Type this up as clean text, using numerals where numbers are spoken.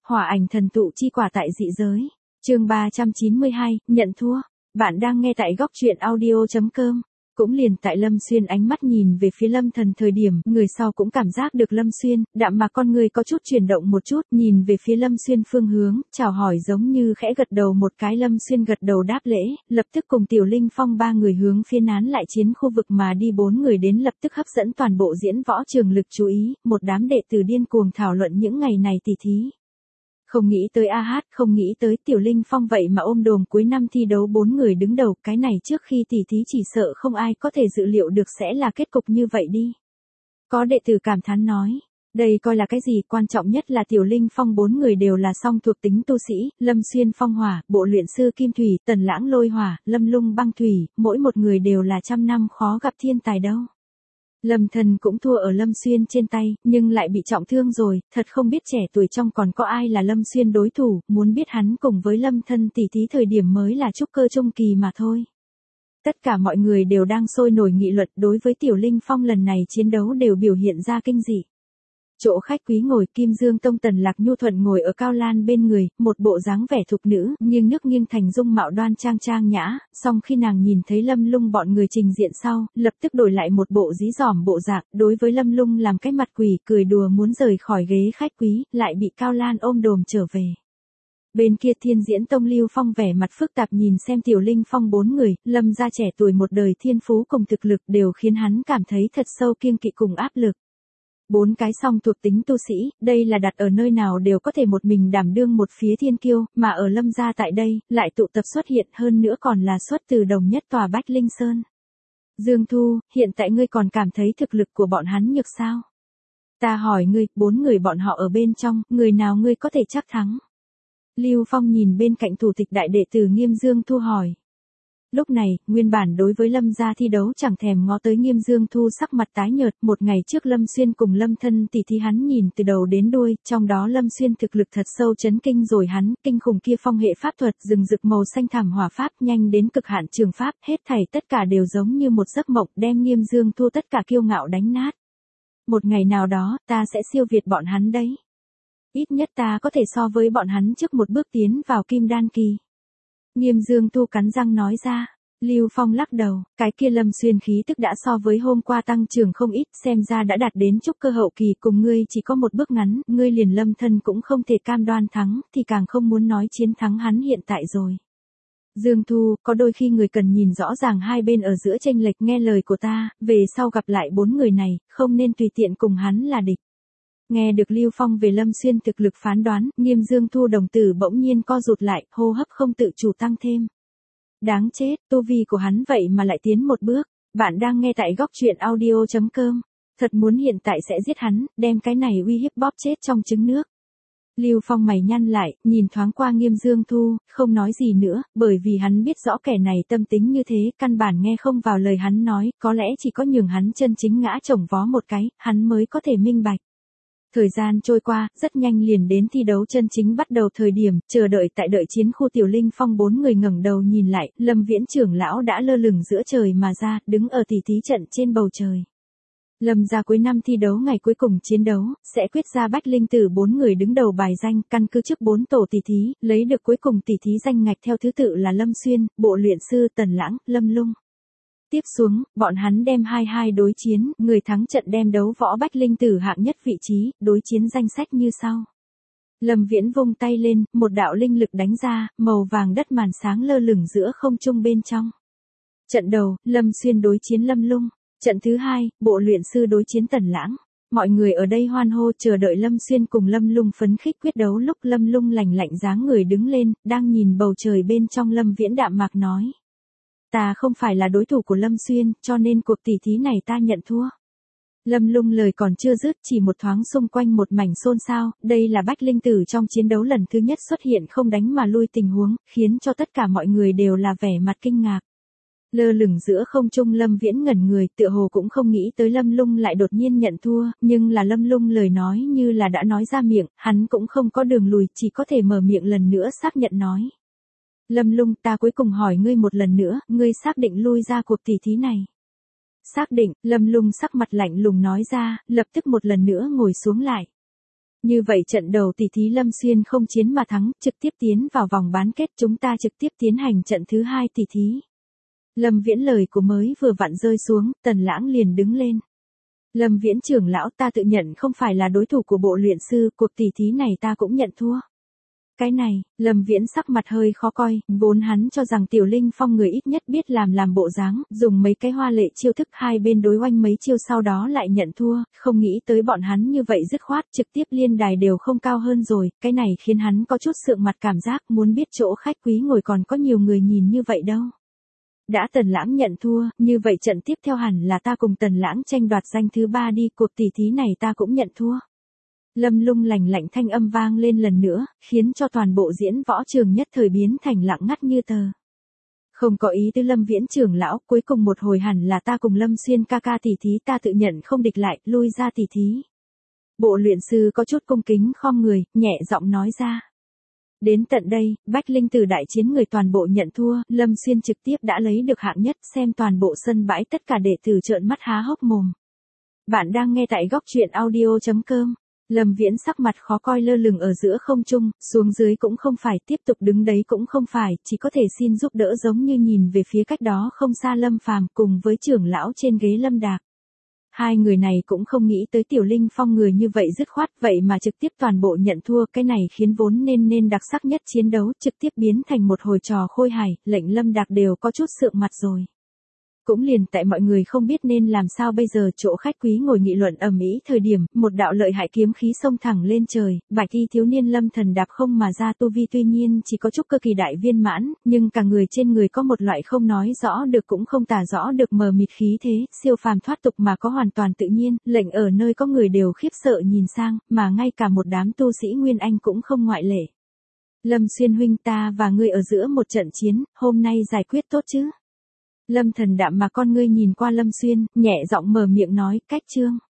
Hỏa ảnh thần tụ chi quả tại dị giới. Chương 392, nhận thua. Bạn đang nghe tại góc truyện audio.com. Cũng liền tại Lâm Xuyên ánh mắt nhìn về phía Lâm Thần thời điểm, người sau cũng cảm giác được Lâm Xuyên, đạm mà con người có chút chuyển động một chút, nhìn về phía Lâm Xuyên phương hướng, chào hỏi giống như khẽ gật đầu một cái. Lâm Xuyên gật đầu đáp lễ, lập tức cùng Tiểu Linh Phong ba người hướng phía nán lại chiến khu vực mà đi. Bốn người đến lập tức hấp dẫn toàn bộ diễn võ trường lực chú ý, một đám đệ tử điên cuồng thảo luận những ngày này tỉ thí. Không nghĩ tới không nghĩ tới Tiểu Linh Phong vậy mà ôm đồm cuối năm thi đấu 4 người đứng đầu, cái này trước khi tỉ thí chỉ sợ không ai có thể dự liệu được sẽ là kết cục như vậy đi. Có đệ tử cảm thán nói, đây coi là cái gì, quan trọng nhất là Tiểu Linh Phong 4 người đều là song thuộc tính tu sĩ, Lâm Xuyên phong hỏa, Bộ Luyện Sư kim thủy, Tần Lãng lôi hỏa, Lâm Lung băng thủy, mỗi một người đều là trăm năm khó gặp thiên tài đâu. Lâm Thần cũng thua ở Lâm Xuyên trên tay, nhưng lại bị trọng thương rồi, thật không biết trẻ tuổi trong còn có ai là Lâm Xuyên đối thủ, muốn biết hắn cùng với Lâm Thần tỉ thí thời điểm mới là trúc cơ trung kỳ mà thôi. Tất cả mọi người đều đang sôi nổi nghị luận đối với Tiểu Linh Phong lần này chiến đấu đều biểu hiện ra kinh dị. Chỗ khách quý ngồi Kim Dương Tông Tần Lạc Nhu thuận ngồi ở Cao Lan bên người, một bộ dáng vẻ thục nữ, nghiêng nước nghiêng thành dung mạo đoan trang trang nhã, song khi nàng nhìn thấy Lâm Lung bọn người trình diện sau, lập tức đổi lại một bộ dí dỏm bộ dạng, đối với Lâm Lung làm cái mặt quỷ, cười đùa muốn rời khỏi ghế khách quý, lại bị Cao Lan ôm đồm trở về. Bên kia Thiên Diễn Tông Lưu Phong vẻ mặt phức tạp nhìn xem Tiểu Linh Phong 4 người, Lâm gia trẻ tuổi một đời thiên phú cùng thực lực đều khiến hắn cảm thấy thật sâu kiêng kỵ cùng áp lực. 4 cái song thuộc tính tu sĩ, đây là đặt ở nơi nào đều có thể một mình đảm đương một phía thiên kiêu, mà ở Lâm gia tại đây, lại tụ tập xuất hiện hơn nữa còn là xuất từ đồng nhất tòa Bách Linh Sơn. Dương Thu, hiện tại ngươi còn cảm thấy thực lực của bọn hắn nhược sao? Ta hỏi ngươi, 4 người bọn họ ở bên trong, người nào ngươi có thể chắc thắng? Lưu Phong nhìn bên cạnh thủ tịch đại đệ tử Nghiêm Dương Thu hỏi. Lúc này, nguyên bản đối với Lâm gia thi đấu chẳng thèm ngó tới Nghiêm Dương Thu sắc mặt tái nhợt, một ngày trước Lâm Xuyên cùng Lâm Thân tỉ thí hắn nhìn từ đầu đến đuôi, trong đó Lâm Xuyên thực lực thật sâu chấn kinh rồi hắn, kinh khủng kia phong hệ pháp thuật, rừng rực màu xanh thảm hỏa pháp, nhanh đến cực hạn trường pháp, hết thảy tất cả đều giống như một giấc mộng, đem Nghiêm Dương Thu tất cả kiêu ngạo đánh nát. Một ngày nào đó, ta sẽ siêu việt bọn hắn đấy. Ít nhất ta có thể so với bọn hắn trước một bước tiến vào Kim Đan kỳ. Nghiêm Dương Thu cắn răng nói ra. Lưu Phong lắc đầu, cái kia Lâm Xuyên khí tức đã so với hôm qua tăng trưởng không ít, xem ra đã đạt đến trúc cơ hậu kỳ, cùng ngươi chỉ có một bước ngắn, ngươi liền Lâm Thân cũng không thể cam đoan thắng, thì càng không muốn nói chiến thắng hắn hiện tại rồi. Dương Thu, có đôi khi người cần nhìn rõ ràng hai bên ở giữa chênh lệch, nghe lời của ta, về sau gặp lại 4 người này, không nên tùy tiện cùng hắn là địch. Nghe được Lưu Phong về Lâm Xuyên thực lực phán đoán, Nghiêm Dương Thu đồng tử bỗng nhiên co rụt lại, hô hấp không tự chủ tăng thêm. Đáng chết, tu vi của hắn vậy mà lại tiến một bước. Bạn đang nghe tại góc truyện audio.com. Thật muốn hiện tại sẽ giết hắn, đem cái này uy hiếp bóp chết trong trứng nước. Lưu Phong mày nhăn lại, nhìn thoáng qua Nghiêm Dương Thu, không nói gì nữa, bởi vì hắn biết rõ kẻ này tâm tính như thế, căn bản nghe không vào lời hắn nói, có lẽ chỉ có nhường hắn chân chính ngã chồng vó một cái, hắn mới có thể minh bạch. Thời gian trôi qua, rất nhanh liền đến thi đấu chân chính bắt đầu thời điểm, chờ đợi tại đợi chiến khu Tiểu Linh Phong 4 người ngẩng đầu nhìn lại, Lâm Viễn trưởng lão đã lơ lửng giữa trời mà ra, đứng ở tỉ thí trận trên bầu trời. Lâm gia cuối năm thi đấu ngày cuối cùng chiến đấu, sẽ quyết ra Bách Linh Tử 4 người đứng đầu bài danh, căn cứ trước 4 tổ tỉ thí, lấy được cuối cùng tỉ thí danh ngạch theo thứ tự là Lâm Xuyên, Bộ Luyện Sư Tần Lãng, Lâm Lung. Tiếp xuống, bọn hắn đem 2-2 đối chiến, người thắng trận đem đấu võ Bách Linh Tử hạng nhất vị trí, đối chiến danh sách như sau. Lâm Viễn vung tay lên, một đạo linh lực đánh ra, màu vàng đất màn sáng lơ lửng giữa không trung bên trong. Trận đầu, Lâm Xuyên đối chiến Lâm Lung. Trận thứ 2, Bộ Luyện Sư đối chiến Tần Lãng. Mọi người ở đây hoan hô chờ đợi Lâm Xuyên cùng Lâm Lung phấn khích quyết đấu. Lúc Lâm Lung lạnh lạnh dáng người đứng lên, đang nhìn bầu trời bên trong, Lâm Viễn đạm mạc nói. Ta không phải là đối thủ của Lâm Xuyên, cho nên cuộc tỉ thí này ta nhận thua. Lâm Lung lời còn chưa dứt, chỉ một thoáng xung quanh một mảnh xôn xao, đây là Bách Linh Tử trong chiến đấu lần thứ nhất xuất hiện không đánh mà lui tình huống, khiến cho tất cả mọi người đều là vẻ mặt kinh ngạc. Lơ lửng giữa không trung Lâm Viễn ngẩn người, tựa hồ cũng không nghĩ tới Lâm Lung lại đột nhiên nhận thua, nhưng là Lâm Lung lời nói như là đã nói ra miệng, hắn cũng không có đường lùi, chỉ có thể mở miệng lần nữa xác nhận nói. Lâm Lung, ta cuối cùng hỏi ngươi một lần nữa, ngươi xác định lui ra cuộc tỉ thí này? Xác định, Lâm Lung sắc mặt lạnh lùng nói ra, lập tức một lần nữa ngồi xuống lại. Như vậy trận đầu tỷ thí Lâm Xuyên không chiến mà thắng, trực tiếp tiến vào vòng bán kết, chúng ta trực tiếp tiến hành trận thứ 2 tỷ thí. Lâm Viễn lời của mới vừa vặn rơi xuống, Tần Lãng liền đứng lên. Lâm Viễn trưởng lão, ta tự nhận không phải là đối thủ của bộ luyện sư, cuộc tỷ thí này ta cũng nhận thua. Cái này, Lâm Viễn sắc mặt hơi khó coi, vốn hắn cho rằng Tiểu Linh Phong người ít nhất biết làm bộ dáng, dùng mấy cái hoa lệ chiêu thức hai bên đối oanh mấy chiêu sau đó lại nhận thua, không nghĩ tới bọn hắn như vậy dứt khoát, trực tiếp liên đài đều không cao hơn rồi, cái này khiến hắn có chút sượng mặt cảm giác muốn biết chỗ khách quý ngồi còn có nhiều người nhìn như vậy đâu. Đã Tần Lãng nhận thua, như vậy trận tiếp theo hẳn là ta cùng Tần Lãng tranh đoạt danh thứ 3 đi, cuộc tỷ thí này ta cũng nhận thua. Lâm Lung lạnh lạnh thanh âm vang lên lần nữa, khiến cho toàn bộ diễn võ trường nhất thời biến thành lặng ngắt như tờ. Không có ý tứ Lâm Viễn trưởng lão, cuối cùng một hồi hẳn là ta cùng Lâm Xuyên ca ca tỷ thí, ta tự nhận không địch lại, lui ra tỷ thí. Bộ luyện sư có chút cung kính khom người, nhẹ giọng nói ra. Đến tận đây, Bách Linh Tử đại chiến người toàn bộ nhận thua, Lâm Xuyên trực tiếp đã lấy được hạng nhất, xem toàn bộ sân bãi tất cả đệ tử trợn mắt há hốc mồm. Bạn đang nghe tại góc truyện audio.com. Lâm Viễn sắc mặt khó coi lơ lửng ở giữa không trung, xuống dưới cũng không phải, tiếp tục đứng đấy cũng không phải, chỉ có thể xin giúp đỡ giống như nhìn về phía cách đó không xa Lâm Phàm cùng với trưởng lão trên ghế Lâm Đạc. Hai người này cũng không nghĩ tới Tiểu Linh Phong người như vậy dứt khoát vậy mà trực tiếp toàn bộ nhận thua, cái này khiến vốn nên đặc sắc nhất chiến đấu trực tiếp biến thành một hồi trò khôi hài, lệnh Lâm Đạc đều có chút sượng mặt rồi. Cũng liền tại mọi người không biết nên làm sao bây giờ, chỗ khách quý ngồi nghị luận ầm ĩ thời điểm, một đạo lợi hại kiếm khí xông thẳng lên trời, bạch y thiếu niên Lâm Thần đạp không mà ra, tu vi tuy nhiên chỉ có chút cơ kỳ đại viên mãn, nhưng cả người trên người có một loại không nói rõ được cũng không tả rõ được mờ mịt khí thế, siêu phàm thoát tục mà có hoàn toàn tự nhiên, lệnh ở nơi có người đều khiếp sợ nhìn sang, mà ngay cả một đám tu sĩ Nguyên Anh cũng không ngoại lệ. Lâm Xuyên huynh, ta và ngươi ở giữa một trận chiến, hôm nay giải quyết tốt chứ? Lâm Thần đạm mà con ngươi nhìn qua Lâm Xuyên, nhẹ giọng mở miệng nói, cách chương.